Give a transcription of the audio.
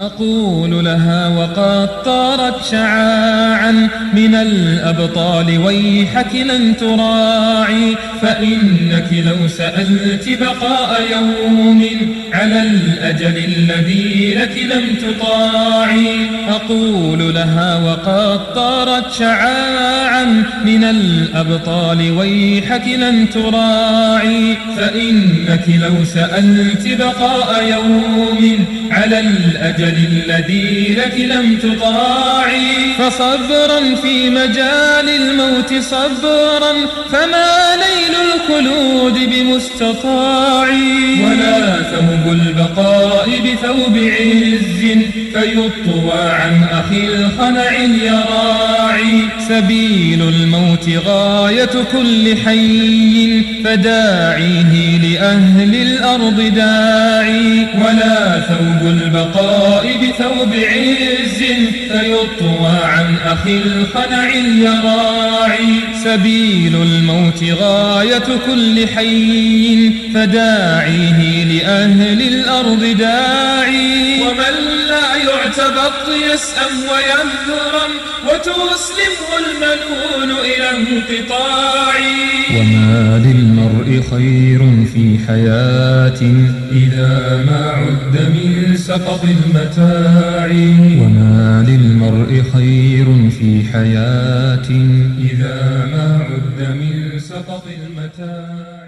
أقول لها وقد طارت شعاعا من الأبطال ويحك لن تراعي، فإنك لو سألت بقاء يوم على الأجل الذي لك لم تطاعي. أقول لها وقد طارت شعاعا من الأبطال ويحك لن تراعي، فإنك لو سألت بقاء يوم على الأجل الذي لك لم تطاعي. فصبرا في مجال الموت صبرا، فما نيل الخلود بمستطاع. ولا ثوب البقاء بثوب عز، فيطوى عن أخي الخنع يراعي. سبيل الموت غاية كل حي، فداعيه لأهل الأرض داعي. ولا ثوب البقاء بثوب عز، فيطوى عن أخي الخنع يراعي. سبيل الموت غاية كل حي، فداعيه لأهل الأرض داعي. ومن لا يعتبط يسأم ويهرم، وتسلمه المنون إلى انقطاع. وما للمرء خير في حياة إذا ما عد من سقط المتاع. وما للمرء خير في حياة إذا ما عد من سقط المتاع.